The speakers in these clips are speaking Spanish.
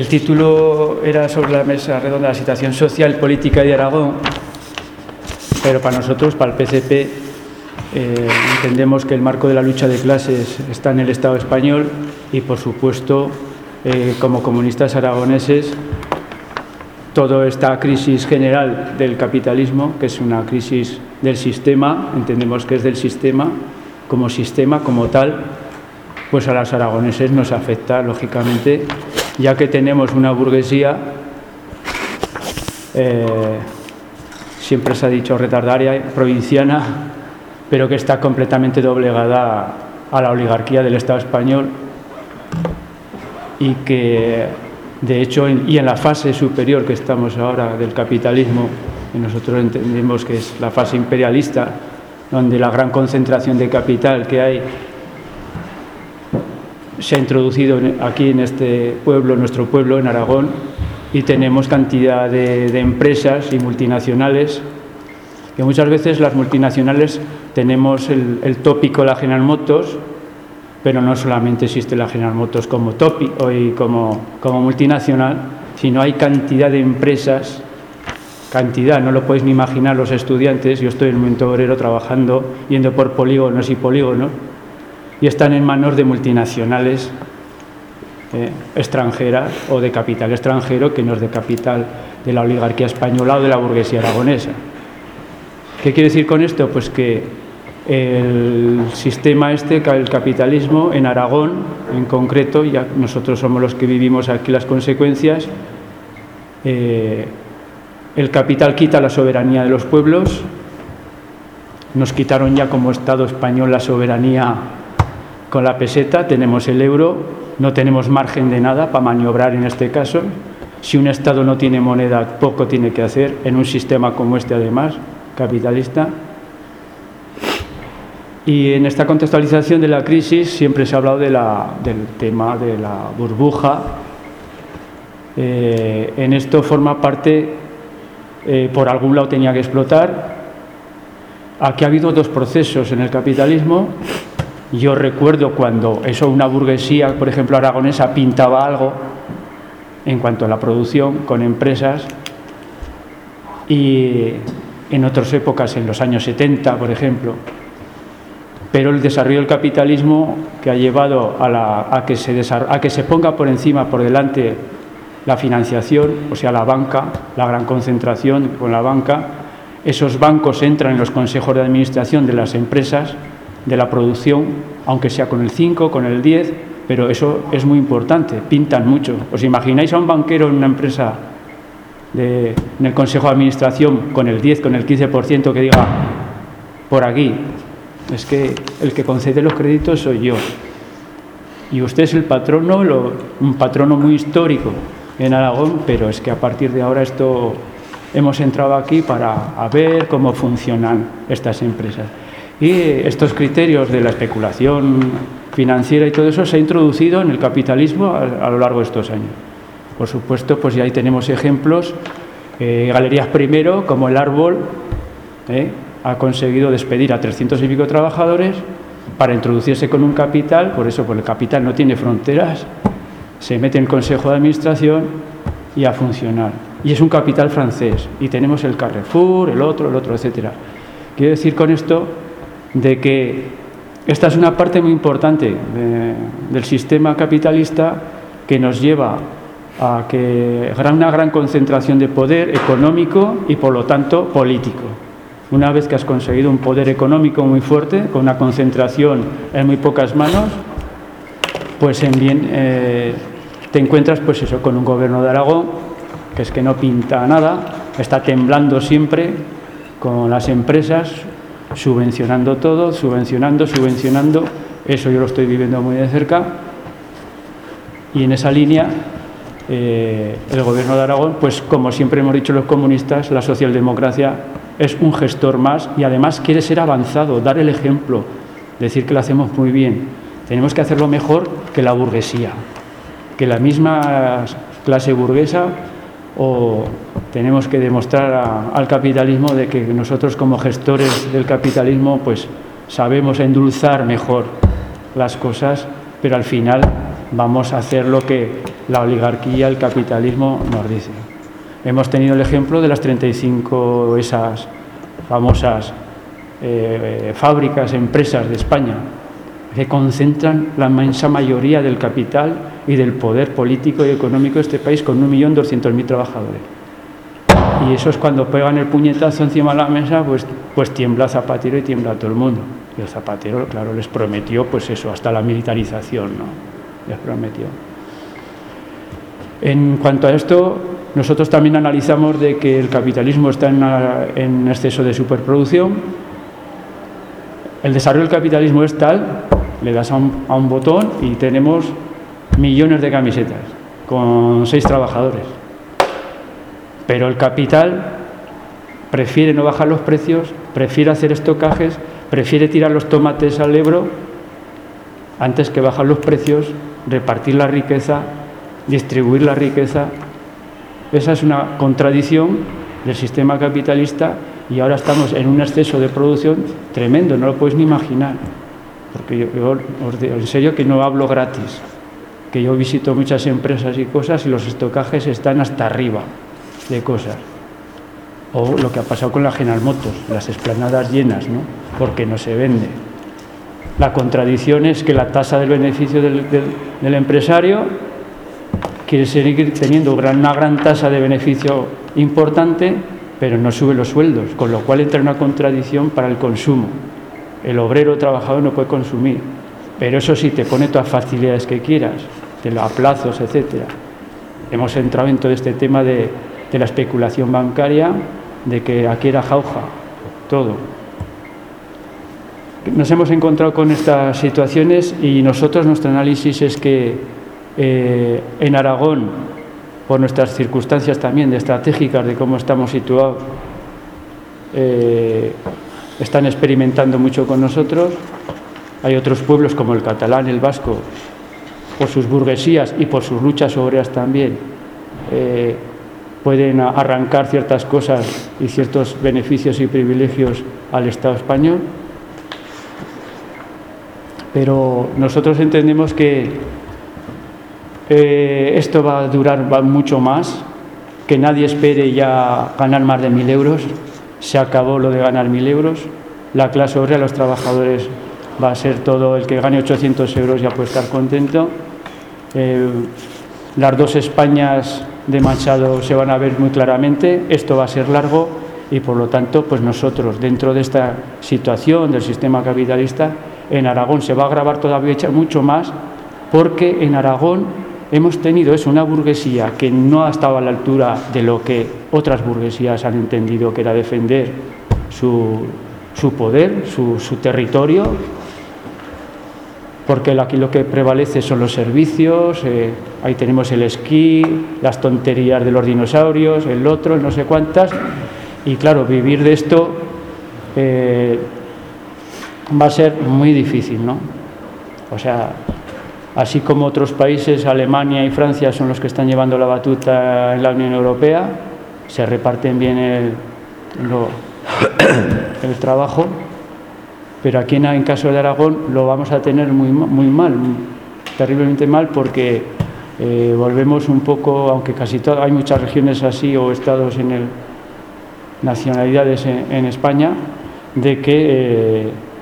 El título era sobre la mesa redonda la situación social y política de Aragón, pero para nosotros, para el PCP, entendemos que el marco de la lucha de clases está en el Estado español y, por supuesto, como comunistas aragoneses, toda esta crisis general del capitalismo, que es una crisis del sistema, entendemos que es del sistema, como tal, pues a los aragoneses nos afecta, lógicamente, ya que tenemos una burguesía, siempre se ha dicho retardaria, provinciana, pero que está completamente doblegada a la oligarquía del Estado español y que, de hecho, y en la fase superior que estamos ahora del capitalismo, que nosotros entendemos que es la fase imperialista, donde la gran concentración de capital que hay se ha introducido aquí en este pueblo, nuestro pueblo, en Aragón, y tenemos cantidad de empresas y multinacionales, que muchas veces las multinacionales tenemos el tópico la General Motors, pero no solamente existe la General Motors como tópico y como multinacional, sino hay cantidad de empresas, no lo podéis ni imaginar los estudiantes. Yo estoy en un momento obrero trabajando, yendo por polígonos y polígonos, y están en manos de multinacionales extranjeras o de capital extranjero, que no es de capital de la oligarquía española o de la burguesía aragonesa. ¿Qué quiere decir con esto? Pues que el sistema el capitalismo en Aragón, en concreto, ya nosotros somos los que vivimos aquí las consecuencias, el capital quita la soberanía de los pueblos, nos quitaron ya como Estado español la soberanía con la peseta, tenemos el euro, no tenemos margen de nada para maniobrar en este caso. Si un Estado no tiene moneda, poco tiene que hacer en un sistema como este, además, capitalista. Y en esta contextualización de la crisis siempre se ha hablado del tema de la burbuja. En esto forma parte, por algún lado tenía que explotar. Aquí ha habido dos procesos en el capitalismo. Yo recuerdo cuando una burguesía, por ejemplo, aragonesa, pintaba algo en cuanto a la producción con empresas, y en otras épocas, en los años 70, por ejemplo. Pero el desarrollo del capitalismo, que ha llevado a que se ponga por delante la financiación, o sea, la banca, la gran concentración con la banca. Esos bancos entran en los consejos de administración de las empresas, de la producción, aunque sea con el 5, con el 10, pero eso es muy importante, pintan mucho. ¿Os imagináis a un banquero en una empresa en el consejo de administración con el 10, con el 15% que diga por aquí? Es que el que concede los créditos soy yo. Y usted es el patrono, un patrono muy histórico en Aragón, pero es que a partir de ahora hemos entrado aquí para ver cómo funcionan estas empresas. Y estos criterios de la especulación financiera y todo eso se ha introducido en el capitalismo a lo largo de estos años. Por supuesto, pues ya ahí tenemos ejemplos. Galerías Primero, como el Árbol, ha conseguido despedir a 300 y pico trabajadores para introducirse con un capital. Por eso, pues el capital no tiene fronteras, se mete en el Consejo de Administración y a funcionar. Y es un capital francés. Y tenemos el Carrefour, el otro, etcétera. Quiero decir con esto de que esta es una parte muy importante del sistema capitalista, que nos lleva a que una gran concentración de poder económico y, por lo tanto, político. Una vez que has conseguido un poder económico muy fuerte, con una concentración en muy pocas manos, pues te encuentras pues eso, con un gobierno de Aragón que es que no pinta nada, está temblando siempre con las empresas, subvencionando todo, subvencionando. Eso yo lo estoy viviendo muy de cerca. Y en esa línea, el gobierno de Aragón, pues como siempre hemos dicho los comunistas, la socialdemocracia es un gestor más, y además quiere ser avanzado, dar el ejemplo, decir que lo hacemos muy bien. Tenemos que hacerlo mejor que la burguesía, que la misma clase burguesa, o tenemos que demostrar al capitalismo de que nosotros, como gestores del capitalismo, pues sabemos endulzar mejor las cosas, pero al final vamos a hacer lo que la oligarquía, el capitalismo nos dice. Hemos tenido el ejemplo de las 35 esas famosas fábricas, empresas de España, que concentran la inmensa mayoría del capital y del poder político y económico de este país con 1.200.000 trabajadores. Y eso es cuando pegan el puñetazo encima de la mesa, pues tiembla Zapatero y tiembla todo el mundo. Y el Zapatero, claro, les prometió pues eso, hasta la militarización, ¿no? Les prometió. En cuanto a esto, nosotros también analizamos de que el capitalismo está en exceso de superproducción. El desarrollo del capitalismo es tal, le das a un botón y tenemos millones de camisetas con 6 trabajadores. Pero el capital prefiere no bajar los precios, prefiere hacer estocajes, prefiere tirar los tomates al Ebro antes que bajar los precios, repartir la riqueza, distribuir la riqueza. Esa es una contradicción del sistema capitalista y ahora estamos en un exceso de producción tremendo, no lo podéis ni imaginar. Porque yo os digo en serio que no hablo gratis, que yo visito muchas empresas y cosas y los estocajes están hasta arriba de cosas. O lo que ha pasado con la General Motors, las explanadas llenas, ¿no? Porque no se vende. La contradicción es que la tasa del beneficio del empresario quiere seguir teniendo una gran tasa de beneficio importante, pero no sube los sueldos, con lo cual entra en una contradicción para el consumo. El obrero trabajador no puede consumir, pero eso sí, te pone todas las facilidades que quieras, a plazos, etcétera. Hemos entrado en todo este tema de la especulación bancaria, de que aquí era jauja, todo. Nos hemos encontrado con estas situaciones y nosotros, nuestro análisis es que en Aragón, por nuestras circunstancias también de estratégicas de cómo estamos situados, están experimentando mucho con nosotros. Hay otros pueblos como el catalán, el vasco, por sus burguesías y por sus luchas obreras también, pueden arrancar ciertas cosas y ciertos beneficios y privilegios al Estado español. Pero nosotros entendemos que esto va a durar mucho más, que nadie espere ya ganar más de 1.000 euros. Se acabó lo de ganar 1.000 euros. La clase obrera, los trabajadores, va a ser todo el que gane 800 euros ya puede estar contento. Las dos Españas de Machado se van a ver muy claramente. Esto va a ser largo y, por lo tanto, pues nosotros, dentro de esta situación del sistema capitalista, en Aragón se va a agravar todavía mucho más, porque en Aragón hemos tenido una burguesía que no ha estado a la altura de lo que otras burguesías han entendido que era defender su poder, su territorio, porque aquí lo que prevalece son los servicios, ahí tenemos el esquí, las tonterías de los dinosaurios, el otro, no sé cuántas, y claro, vivir de esto va a ser muy difícil, ¿no? O sea, así como otros países, Alemania y Francia son los que están llevando la batuta en la Unión Europea, se reparten bien el trabajo, pero aquí en caso de Aragón lo vamos a tener muy mal, terriblemente mal, porque volvemos un poco, aunque casi hay muchas regiones así o estados nacionalidades en España, de que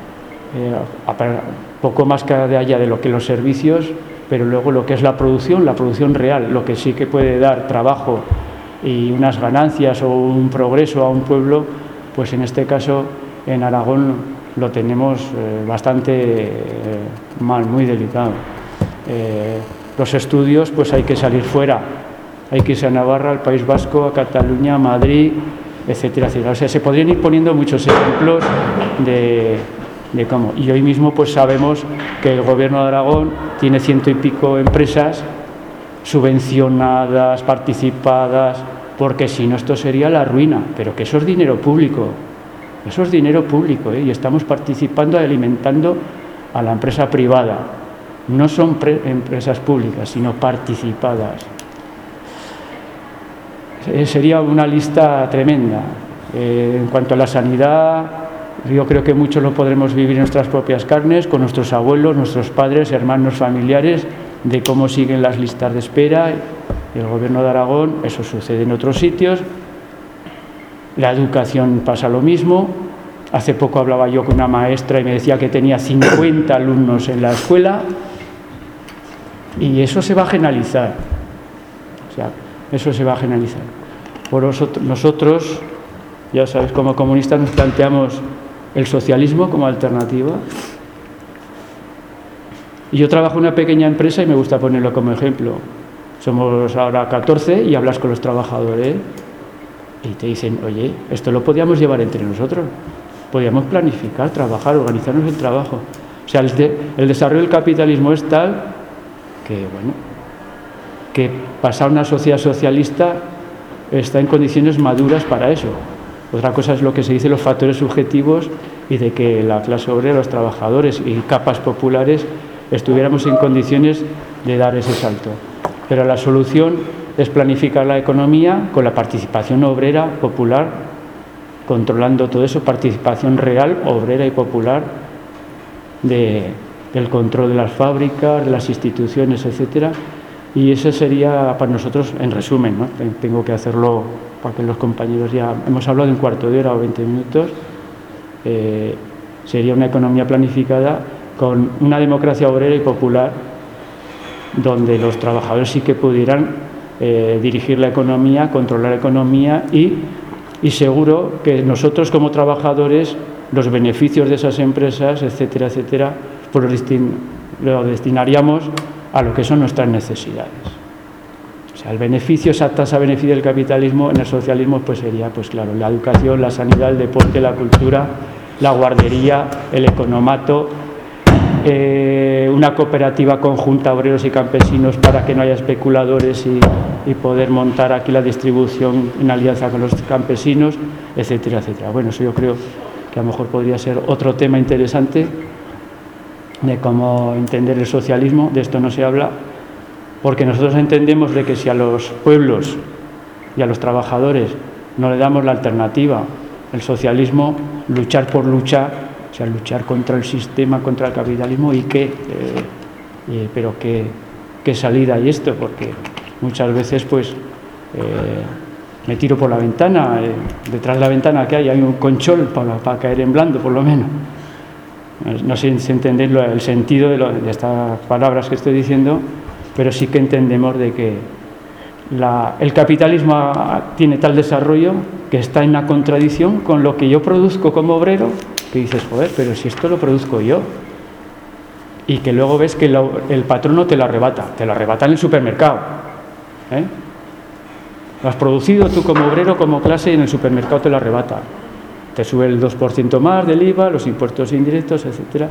poco más cada allá de lo que los servicios, pero luego lo que es la producción real, lo que sí que puede dar trabajo y unas ganancias o un progreso a un pueblo, pues en este caso en Aragón lo tenemos bastante mal, muy delicado. Los estudios, pues hay que salir fuera, hay que irse a Navarra, al País Vasco, a Cataluña, a Madrid, etcétera, etcétera. O sea, se podrían ir poniendo muchos ejemplos de cómo. Y hoy mismo pues sabemos que el Gobierno de Aragón tiene 100 y pico empresas subvencionadas, participadas, porque si no esto sería la ruina, pero que eso es dinero público, y estamos participando y alimentando a la empresa privada. No son empresas públicas, sino participadas. Sería una lista tremenda. En cuanto a la sanidad, yo creo que muchos lo podremos vivir en nuestras propias carnes, con nuestros abuelos, nuestros padres, hermanos, familiares, de cómo siguen las listas de espera. El Gobierno de Aragón, eso sucede en otros sitios. La educación pasa lo mismo. Hace poco hablaba yo con una maestra y me decía que tenía 50 alumnos en la escuela, y eso se va a generalizar. O sea, eso se va a generalizar. Por nosotros, ya sabes, como comunistas nos planteamos el socialismo como alternativa. Y yo trabajo en una pequeña empresa y me gusta ponerlo como ejemplo. Somos ahora 14 y hablas con los trabajadores y te dicen, oye, esto lo podíamos llevar entre nosotros. Podíamos planificar, trabajar, organizarnos el trabajo. O sea, el desarrollo del capitalismo es tal que, bueno, que pasar una sociedad socialista está en condiciones maduras para eso. Otra cosa es lo que se dice los factores subjetivos y de que la clase obrera, los trabajadores y capas populares estuviéramos en condiciones de dar ese salto. Pero la solución es planificar la economía con la participación obrera, popular, controlando todo eso, participación real, obrera y popular, del control de las fábricas, de las instituciones, etcétera. Y eso sería para nosotros, en resumen, ¿no? Tengo que hacerlo para que los compañeros ya... Hemos hablado de un cuarto de hora o 20 minutos. Sería una economía planificada con una democracia obrera y popular, donde los trabajadores sí que pudieran dirigir la economía, controlar la economía y seguro que nosotros como trabajadores los beneficios de esas empresas, etcétera, etcétera, pues lo destinaríamos a lo que son nuestras necesidades. O sea, el beneficio, esa tasa de beneficio del capitalismo en el socialismo pues sería, pues claro, la educación, la sanidad, el deporte, la cultura, la guardería, el economato, una cooperativa conjunta obreros y campesinos para que no haya especuladores y poder montar aquí la distribución en alianza con los campesinos, etcétera, etcétera. Bueno, eso yo creo que a lo mejor podría ser otro tema interesante de cómo entender el socialismo. De esto no se habla, porque nosotros entendemos de que si a los pueblos y a los trabajadores no le damos la alternativa, el socialismo, luchar por luchar, o sea, luchar contra el sistema, contra el capitalismo, pero qué salida hay esto, porque muchas veces pues me tiro por la ventana, detrás de la ventana que hay un conchol para caer en blando, por lo menos. No sé si entendéis el sentido de estas palabras que estoy diciendo, pero sí que entendemos de que el capitalismo tiene tal desarrollo que está en una contradicción con lo que yo produzco como obrero, que dices, joder, pero si esto lo produzco yo, y que luego ves que el patrono te lo arrebata en el supermercado, ¿eh? Lo has producido tú como obrero, como clase, y en el supermercado te lo arrebata. Te sube el 2% más del IVA, los impuestos indirectos, etcétera.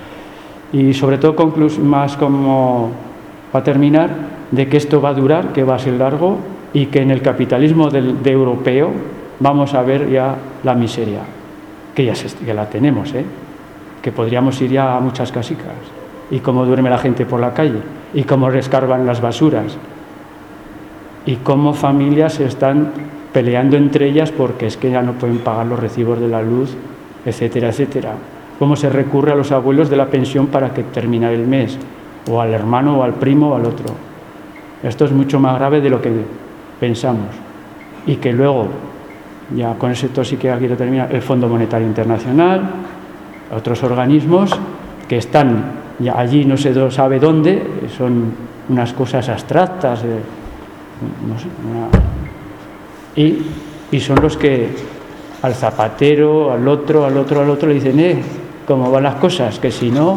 Y sobre todo, más como para terminar, de que esto va a durar, que va a ser largo, y que en el capitalismo de europeo vamos a ver ya la miseria, que ya la tenemos, que podríamos ir ya a muchas casicas, y cómo duerme la gente por la calle, y cómo rescarban las basuras, y cómo familias se están peleando entre ellas porque es que ya no pueden pagar los recibos de la luz, etcétera, etcétera. Cómo se recurre a los abuelos de la pensión para que termine el mes, o al hermano, o al primo, o al otro. Esto es mucho más grave de lo que pensamos. Y que luego, ya con esto sí que quiero terminar, el Fondo Monetario Internacional, otros organismos que están ya allí, no se sabe dónde, son unas cosas abstractas, no sé, y son los que al zapatero, al otro le dicen, ¿cómo van las cosas? Que si no,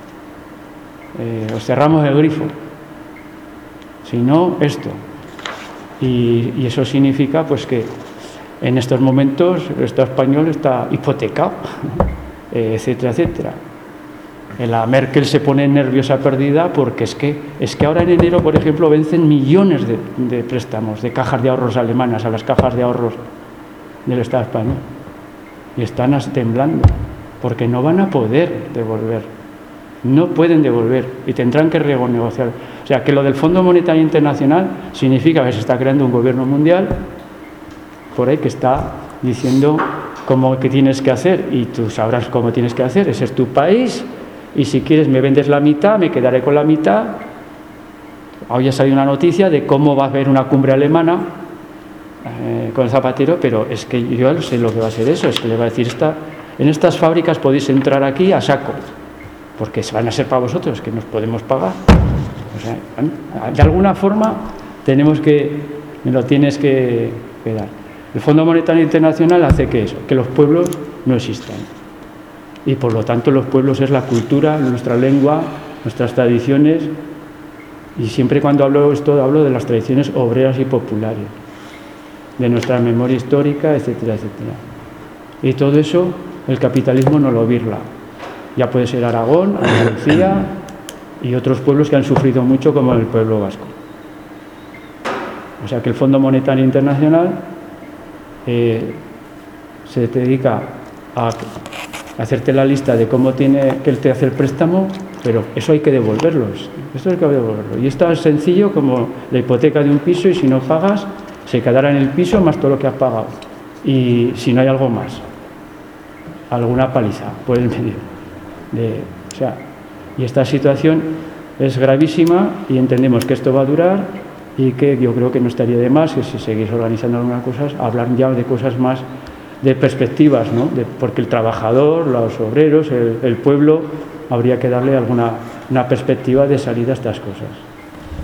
os cerramos el grifo. Si no, esto. Y eso significa pues que en estos momentos el Estado español está hipotecado, etcétera, etcétera. La Merkel se pone nerviosa, perdida, porque es que ahora en enero, por ejemplo, vencen millones de préstamos de cajas de ahorros alemanas a las cajas de ahorros del Estado español. Y están temblando, porque no van a poder devolver. No pueden devolver y tendrán que renegociar. O sea, que lo del Fondo Monetario Internacional significa que se está creando un gobierno mundial por ahí que está diciendo cómo que tienes que hacer, y tú sabrás cómo tienes que hacer. Ese es tu país, y si quieres me vendes la mitad, me quedaré con la mitad, Hoy ha salido una noticia de cómo va a haber una cumbre alemana con Zapatero, pero es que yo sé lo que va a ser eso, es que le va a decir, en estas fábricas podéis entrar aquí a saco, porque van a ser para vosotros, que nos podemos pagar. O sea, de alguna forma me lo tienes que dar. El Fondo Monetario Internacional hace que los pueblos no existan. Y por lo tanto los pueblos es la cultura, nuestra lengua, nuestras tradiciones. Y siempre cuando hablo de esto, hablo de las tradiciones obreras y populares, de nuestra memoria histórica, etcétera, etcétera. Y todo eso el capitalismo no lo birla. Ya puede ser Aragón, Andalucía y otros pueblos que han sufrido mucho, como el pueblo vasco. O sea que el Fondo Monetario Internacional se dedica a hacerte la lista de cómo tiene que él te hace el préstamo, pero eso hay que devolverlos. Esto hay que devolverlo. Y esto es sencillo como la hipoteca de un piso, y si no pagas, se quedará en el piso más todo lo que has pagado. Y si no hay algo más, alguna paliza por el medio. Y esta situación es gravísima y entendemos que esto va a durar y que yo creo que no estaría de más que si seguís organizando algunas cosas, hablar ya de cosas más, de perspectivas, ¿no? Porque el trabajador, los obreros, el pueblo, habría que darle una perspectiva de salida a estas cosas.